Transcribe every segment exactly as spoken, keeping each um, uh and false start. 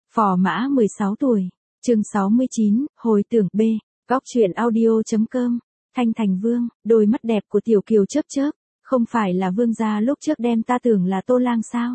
Phò mã mười sáu tuổi. Chương sáu mươi chín, hồi tưởng B. Góc truyện audio.com. Thanh Thành Vương, đôi mắt đẹp của Tiểu Kiều chớp chớp, không phải là Vương gia lúc trước đem ta tưởng là Tô Lang sao?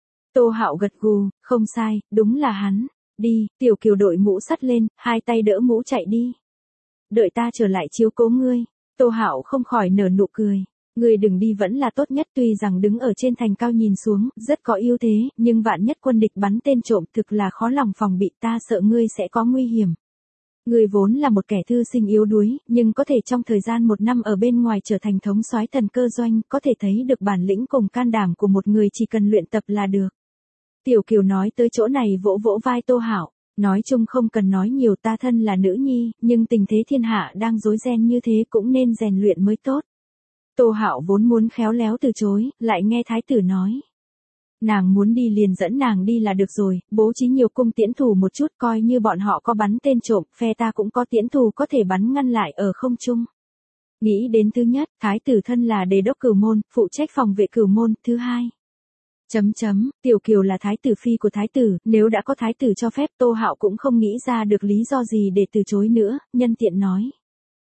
Tô Hạo gật gù, không sai, đúng là hắn. Đi, Tiểu Kiều đội mũ sắt lên, hai tay đỡ mũ chạy đi. Đợi ta trở lại chiếu cố ngươi. Tô Hạo không khỏi nở nụ cười. Ngươi đừng đi vẫn là tốt nhất, tuy rằng đứng ở trên thành cao nhìn xuống, rất có ưu thế, nhưng vạn nhất quân địch bắn tên trộm thực là khó lòng phòng bị, ta sợ ngươi sẽ có nguy hiểm. Ngươi vốn là một kẻ thư sinh yếu đuối, nhưng có thể trong thời gian một năm ở bên ngoài trở thành thống soái Thần Cơ Doanh, có thể thấy được bản lĩnh cùng can đảm của một người chỉ cần luyện tập là được. Tiểu Kiều nói tới chỗ này vỗ vỗ vai Tô Hạo, nói chung không cần nói nhiều, ta thân là nữ nhi, nhưng tình thế thiên hạ đang rối ren như thế cũng nên rèn luyện mới tốt. Tô Hạo vốn muốn khéo léo từ chối, lại nghe thái tử nói. Nàng muốn đi liền dẫn nàng đi là được rồi, bố trí nhiều cung tiễn thủ một chút, coi như bọn họ có bắn tên trộm, phe ta cũng có tiễn thủ có thể bắn ngăn lại ở không trung. Nghĩ đến thứ nhất, thái tử thân là đề đốc Cửu Môn, phụ trách phòng vệ Cửu Môn, thứ hai. Chấm chấm, Tiểu Kiều là thái tử phi của thái tử, nếu đã có thái tử cho phép, Tô Hạo cũng không nghĩ ra được lý do gì để từ chối nữa, nhân tiện nói.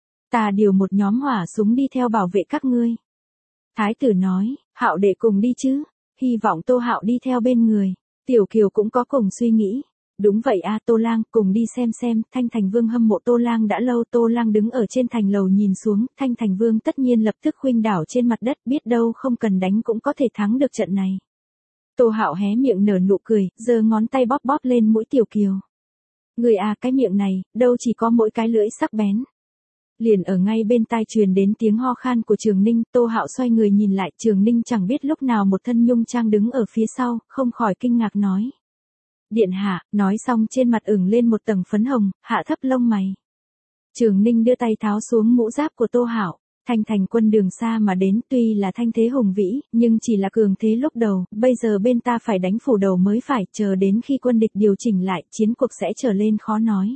Ta điều một nhóm hỏa súng đi theo bảo vệ các ngươi. Thái tử nói, Hạo đệ cùng đi chứ, hy vọng Tô Hạo đi theo bên người. Tiểu Kiều cũng có cùng suy nghĩ. Đúng vậy a, Tô Lang, cùng đi xem xem. Thanh Thành Vương hâm mộ Tô Lang đã lâu. Tô Lang đứng ở trên thành lầu nhìn xuống, Thanh Thành Vương tất nhiên lập tức khuynh đảo trên mặt đất, biết đâu không cần đánh cũng có thể thắng được trận này. Tô Hạo hé miệng nở nụ cười, giơ ngón tay bóp bóp lên mũi Tiểu Kiều. Người à, cái miệng này, đâu chỉ có mỗi cái lưỡi sắc bén. Liền ở ngay bên tai truyền đến tiếng ho khan của Trường Ninh, Tô Hạo xoay người nhìn lại, Trường Ninh chẳng biết lúc nào một thân nhung trang đứng ở phía sau, không khỏi kinh ngạc nói. Điện hạ, nói xong trên mặt ửng lên một tầng phấn hồng, hạ thấp lông mày. Trường Ninh đưa tay tháo xuống mũ giáp của Tô Hạo. Thanh Thành quân đường xa mà đến, tuy là thanh thế hùng vĩ, nhưng chỉ là cường thế lúc đầu, bây giờ bên ta phải đánh phủ đầu mới phải, chờ đến khi quân địch điều chỉnh lại, chiến cuộc sẽ trở lên khó nói.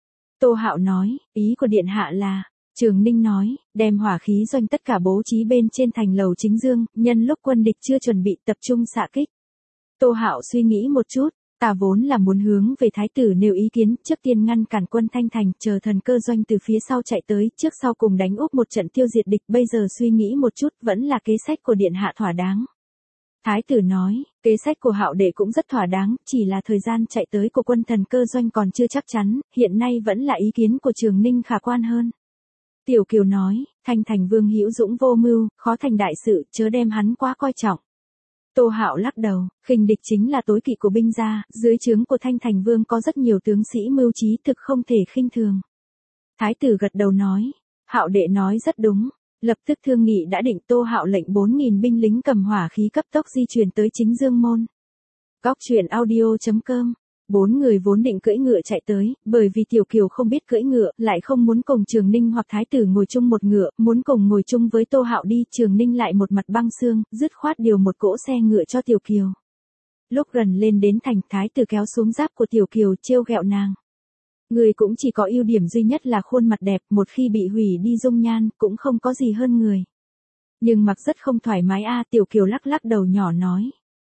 Tô Hạo nói, ý của điện hạ là, Trường Ninh nói, đem hỏa khí doanh tất cả bố trí bên trên thành lầu chính dương, nhân lúc quân địch chưa chuẩn bị tập trung xạ kích. Tô Hạo suy nghĩ một chút, ta vốn là muốn hướng về thái tử nêu ý kiến, trước tiên ngăn cản quân Thanh Thành, chờ Thần Cơ Doanh từ phía sau chạy tới, trước sau cùng đánh úp một trận tiêu diệt địch, bây giờ suy nghĩ một chút, vẫn là kế sách của điện hạ thỏa đáng. Thái tử nói, kế sách của Hạo đệ cũng rất thỏa đáng, chỉ là thời gian chạy tới của quân Thần Cơ Doanh còn chưa chắc chắn, hiện nay vẫn là ý kiến của Trường Ninh khả quan hơn. Tiểu Kiều nói, Thanh Thành Vương hữu dũng vô mưu, khó thành đại sự, chớ đem hắn quá coi trọng. Tô Hạo lắc đầu, khinh địch chính là tối kỵ của binh gia, dưới trướng của Thanh Thành Vương có rất nhiều tướng sĩ mưu trí, thực không thể khinh thường. Thái tử gật đầu nói, Hạo đệ nói rất đúng, lập tức thương nghị đã định. Tô Hạo lệnh bốn nghìn binh lính cầm hỏa khí cấp tốc di chuyển tới chính Dương Môn. Góc truyện audio.com. Bốn người vốn định cưỡi ngựa chạy tới, bởi vì Tiểu Kiều không biết cưỡi ngựa, lại không muốn cùng Trường Ninh hoặc thái tử ngồi chung một ngựa, muốn cùng ngồi chung với Tô Hạo đi. Trường Ninh lại một mặt băng xương, dứt khoát điều một cỗ xe ngựa cho Tiểu Kiều. Lúc gần lên đến thành, thái tử kéo xuống giáp của Tiểu Kiều, trêu ghẹo nàng. Người cũng chỉ có ưu điểm duy nhất là khuôn mặt đẹp, một khi bị hủy đi dung nhan, cũng không có gì hơn người. Nhưng mặc rất không thoải mái a. Tiểu Kiều lắc lắc đầu nhỏ nói.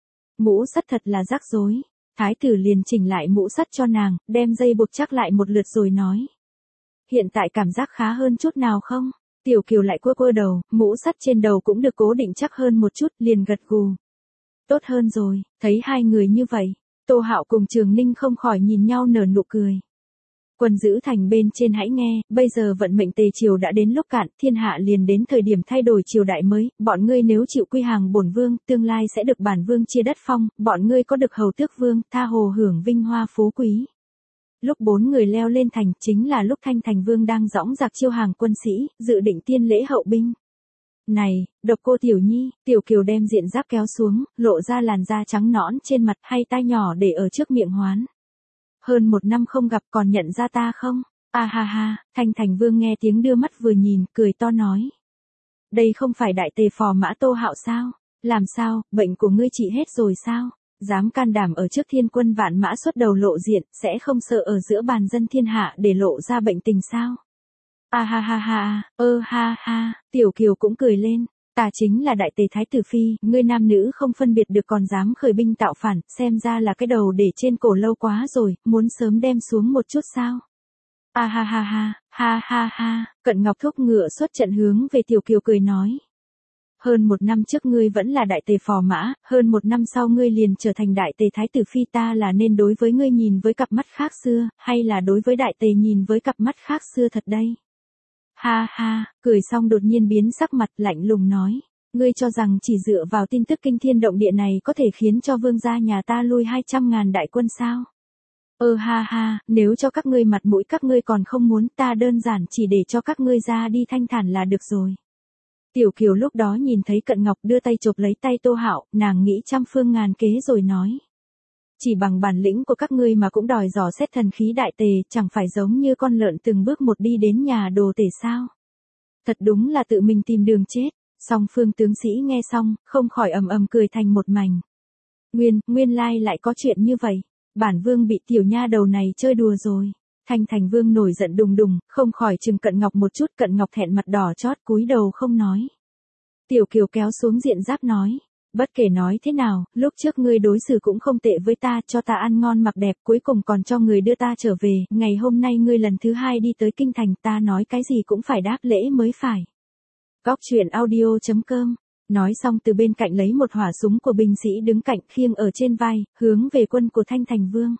Mũ sắt thật là rắc rối. Thái tử liền chỉnh lại mũ sắt cho nàng, đem dây buộc chắc lại một lượt rồi nói. Hiện tại cảm giác khá hơn chút nào không? Tiểu Kiều lại quơ quơ đầu, mũ sắt trên đầu cũng được cố định chắc hơn một chút, liền gật gù. Tốt hơn rồi, thấy hai người như vậy, Tô Hạo cùng Trường Ninh không khỏi nhìn nhau nở nụ cười. Quân giữ thành bên trên hãy nghe, bây giờ vận mệnh tề triều đã đến lúc cạn, thiên hạ liền đến thời điểm thay đổi triều đại mới, bọn ngươi nếu chịu quy hàng bổn vương, tương lai sẽ được bản vương chia đất phong, bọn ngươi có được hầu tước vương, tha hồ hưởng vinh hoa phú quý. Lúc bốn người leo lên thành, chính là lúc Thanh Thành Vương đang dõng dạc chiêu hàng quân sĩ, dự định tiên lễ hậu binh. Này, độc cô Tiểu Nhi, Tiểu Kiều đem diện giáp kéo xuống, lộ ra làn da trắng nõn trên mặt, hay tai nhỏ để ở trước miệng hoán. Hơn một năm không gặp còn nhận ra ta không? À ha ha, Thanh Thành Vương nghe tiếng đưa mắt vừa nhìn, cười to nói. Đây không phải đại tề phò mã Tô Hạo sao? Làm sao, bệnh của ngươi trị hết rồi sao? Dám can đảm ở trước thiên quân vạn mã xuất đầu lộ diện, sẽ không sợ ở giữa bàn dân thiên hạ để lộ ra bệnh tình sao? À ha ha ha, ơ ha ha, Tiểu Kiều cũng cười lên. Ta chính là đại tề thái tử phi, ngươi nam nữ không phân biệt được còn dám khởi binh tạo phản, xem ra là cái đầu để trên cổ lâu quá rồi, muốn sớm đem xuống một chút sao. A ha ha ha, ha ha ha, Cận Ngọc thúc ngựa xuất trận hướng về Tiểu Kiều cười nói. Hơn một năm trước ngươi vẫn là đại tề phò mã, hơn một năm sau ngươi liền trở thành đại tề thái tử phi, ta là nên đối với ngươi nhìn với cặp mắt khác xưa, hay là đối với đại tề nhìn với cặp mắt khác xưa thật đây? Ha ha, cười xong đột nhiên biến sắc mặt lạnh lùng nói. Ngươi cho rằng chỉ dựa vào tin tức kinh thiên động địa này có thể khiến cho vương gia nhà ta lui hai trăm ngàn đại quân sao? Ơ ha ha, nếu cho các ngươi mặt mũi các ngươi còn không muốn, ta đơn giản chỉ để cho các ngươi ra đi thanh thản là được rồi. Tiểu Kiều lúc đó nhìn thấy Cận Ngọc đưa tay chộp lấy tay Tô Hạo, nàng nghĩ trăm phương ngàn kế rồi nói. Chỉ bằng bản lĩnh của các ngươi mà cũng đòi dò xét thần khí đại tề, chẳng phải giống như con lợn từng bước một đi đến nhà đồ tể sao? Thật đúng là tự mình tìm đường chết. Song phương tướng sĩ nghe xong, không khỏi ầm ầm cười thành một mảnh. Nguyên, nguyên lai lại có chuyện như vậy. Bản vương bị tiểu nha đầu này chơi đùa rồi. Thanh Thành Vương nổi giận đùng đùng, không khỏi chừng Cận Ngọc một chút, Cận Ngọc thẹn mặt đỏ chót cúi đầu không nói. Tiểu Kiều kéo xuống diện giáp nói. Bất kể nói thế nào, lúc trước ngươi đối xử cũng không tệ với ta, cho ta ăn ngon mặc đẹp, cuối cùng còn cho người đưa ta trở về, ngày hôm nay ngươi lần thứ hai đi tới kinh thành, ta nói cái gì cũng phải đáp lễ mới phải. Góc truyện audio chấm com. Nói xong từ bên cạnh lấy một hỏa súng của binh sĩ đứng cạnh khiêng ở trên vai, hướng về quân của Thanh Thành Vương.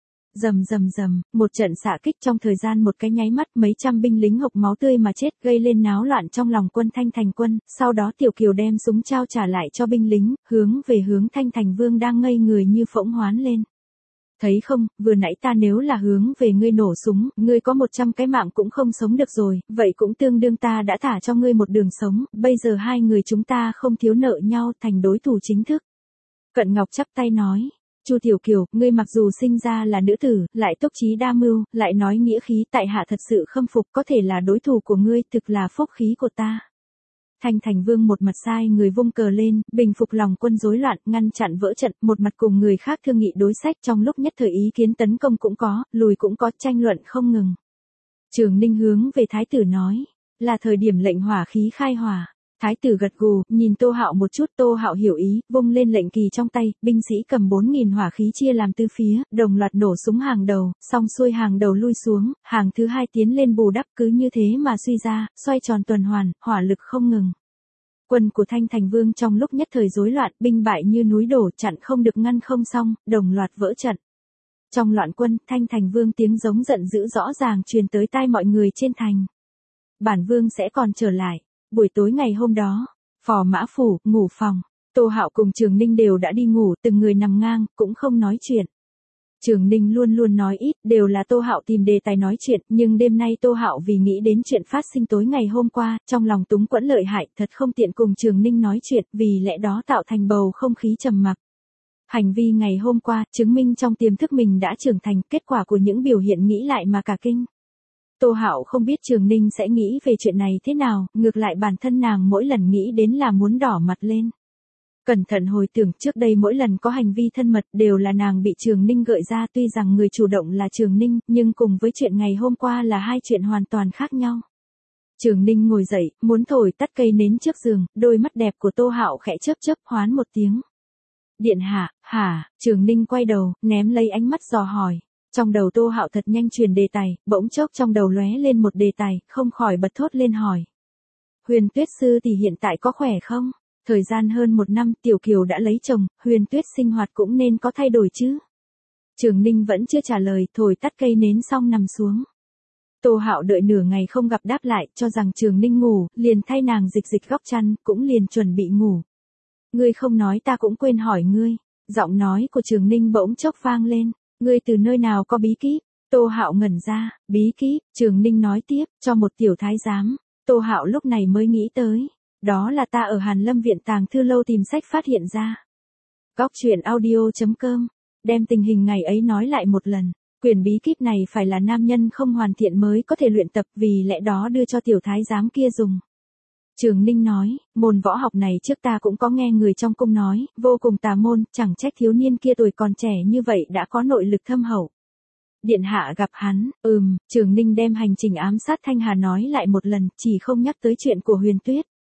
Rầm rầm rầm, một trận xạ kích trong thời gian một cái nháy mắt, mấy trăm binh lính hộc máu tươi mà chết, gây lên náo loạn trong lòng quân Thanh Thành quân, sau đó Tiểu Kiều đem súng trao trả lại cho binh lính, hướng về hướng Thanh Thành Vương đang ngây người như phỗng hoán lên. Thấy không, vừa nãy ta nếu là hướng về ngươi nổ súng, ngươi có một trăm cái mạng cũng không sống được rồi, vậy cũng tương đương ta đã thả cho ngươi một đường sống, bây giờ hai người chúng ta không thiếu nợ nhau, thành đối thủ chính thức. Cận Ngọc chắp tay nói. Chu Tiểu Kiều, ngươi mặc dù sinh ra là nữ tử, lại túc trí đa mưu, lại nói nghĩa khí, tại hạ thật sự khâm phục, có thể là đối thủ của ngươi, thực là phúc khí của ta. Thanh Thành Vương một mặt sai người vung cờ lên, bình phục lòng quân rối loạn, ngăn chặn vỡ trận, một mặt cùng người khác thương nghị đối sách, trong lúc nhất thời ý kiến tấn công cũng có, lùi cũng có, tranh luận không ngừng. Trường Ninh hướng về thái tử nói, là thời điểm lệnh hỏa khí khai hỏa. Thái tử gật gù, nhìn Tô Hạo một chút, Tô Hạo hiểu ý, vung lên lệnh kỳ trong tay, binh sĩ cầm bốn nghìn hỏa khí chia làm tứ phía, đồng loạt nổ súng hàng đầu, xong xuôi hàng đầu lui xuống, hàng thứ hai tiến lên bù đắp, cứ như thế mà suy ra, xoay tròn tuần hoàn, hỏa lực không ngừng. Quân của Thanh Thành Vương trong lúc nhất thời rối loạn, binh bại như núi đổ, chặn không được ngăn không xong, đồng loạt vỡ trận. Trong loạn quân, Thanh Thành Vương tiếng giống giận dữ rõ ràng truyền tới tai mọi người trên thành. Bản vương sẽ còn trở lại. Buổi tối ngày hôm đó, phò mã phủ, ngủ phòng, Tô Hạo cùng Trường Ninh đều đã đi ngủ, từng người nằm ngang, cũng không nói chuyện. Trường Ninh luôn luôn nói ít, đều là Tô Hạo tìm đề tài nói chuyện, nhưng đêm nay Tô Hạo vì nghĩ đến chuyện phát sinh tối ngày hôm qua, trong lòng túng quẫn lợi hại, thật không tiện cùng Trường Ninh nói chuyện, vì lẽ đó tạo thành bầu không khí trầm mặc. Hành vi ngày hôm qua, chứng minh trong tiềm thức mình đã trưởng thành, kết quả của những biểu hiện nghĩ lại mà cả kinh. Tô Hạo không biết Trường Ninh sẽ nghĩ về chuyện này thế nào, ngược lại bản thân nàng mỗi lần nghĩ đến là muốn đỏ mặt lên. Cẩn thận hồi tưởng trước đây mỗi lần có hành vi thân mật đều là nàng bị Trường Ninh gợi ra, tuy rằng người chủ động là Trường Ninh, nhưng cùng với chuyện ngày hôm qua là hai chuyện hoàn toàn khác nhau. Trường Ninh ngồi dậy, muốn thổi tắt cây nến trước giường, đôi mắt đẹp của Tô Hạo khẽ chớp chớp, hoán một tiếng. Điện hạ, hả? Trường Ninh quay đầu, ném lấy ánh mắt dò hỏi. Trong đầu Tô Hạo thật nhanh truyền đề tài, bỗng chốc trong đầu lóe lên một đề tài, không khỏi bật thốt lên hỏi. Huyền Tuyết sư tỷ hiện tại có khỏe không? Thời gian hơn một năm, Tiểu Kiều đã lấy chồng, Huyền Tuyết sinh hoạt cũng nên có thay đổi chứ? Trường Ninh vẫn chưa trả lời, thổi tắt cây nến xong nằm xuống. Tô Hạo đợi nửa ngày không gặp đáp lại, cho rằng Trường Ninh ngủ, liền thay nàng dịch dịch góc chăn, cũng liền chuẩn bị ngủ. Ngươi không nói ta cũng quên hỏi ngươi. Giọng nói của Trường Ninh bỗng chốc vang lên. Ngươi từ nơi nào có bí kíp? Tô Hạo ngẩn ra, bí kíp, Trường Ninh nói tiếp, cho một tiểu thái giám. Tô Hạo lúc này mới nghĩ tới. Đó là ta ở Hàn Lâm Viện Tàng Thư Lâu tìm sách phát hiện ra. Góc truyện audio chấm com, đem tình hình ngày ấy nói lại một lần. Quyển bí kíp này phải là nam nhân không hoàn thiện mới có thể luyện tập, vì lẽ đó đưa cho tiểu thái giám kia dùng. Trường Ninh nói, môn võ học này trước ta cũng có nghe người trong cung nói, vô cùng tà môn, chẳng trách thiếu niên kia tuổi còn trẻ như vậy đã có nội lực thâm hậu. Điện hạ gặp hắn, ừm, Trường Ninh đem hành trình ám sát Thanh Hà nói lại một lần, chỉ không nhắc tới chuyện của Huyền Tuyết.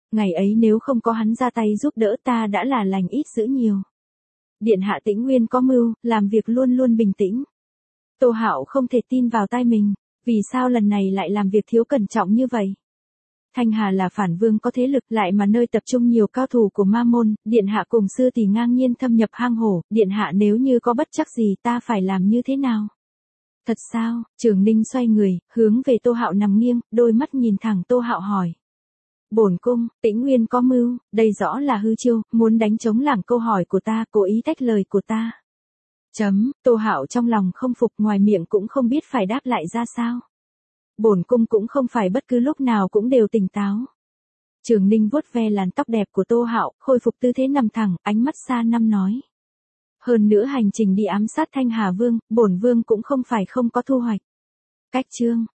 Ngày ấy nếu không có hắn ra tay giúp đỡ ta đã là lành ít dữ nhiều. Điện hạ Tĩnh Nguyên có mưu, làm việc luôn luôn bình tĩnh. Tô Hạo không thể tin vào tai mình, vì sao lần này lại làm việc thiếu cẩn trọng như vậy? Thanh Hà là phản vương có thế lực lại mà nơi tập trung nhiều cao thủ của ma môn, điện hạ cùng sư tỷ ngang nhiên thâm nhập hang hổ, điện hạ nếu như có bất trắc gì ta phải làm như thế nào? Thật sao? Trường Ninh xoay người, hướng về Tô Hạo nằm nghiêng, đôi mắt nhìn thẳng Tô Hạo hỏi. Bổn cung, Tĩnh Nguyên có mưu, đây rõ là hư chiêu, muốn đánh trống lảng câu hỏi của ta, cố ý tách lời của ta. Chấm, Tô Hạo trong lòng không phục, ngoài miệng cũng không biết phải đáp lại ra sao. Bổn cung cũng không phải bất cứ lúc nào cũng đều tỉnh táo. Trường Ninh vuốt ve làn tóc đẹp của Tô Hạo, khôi phục tư thế nằm thẳng, ánh mắt xa năm nói. Hơn nữa hành trình đi ám sát Thanh Hà Vương, bổn vương cũng không phải không có thu hoạch. Cách chương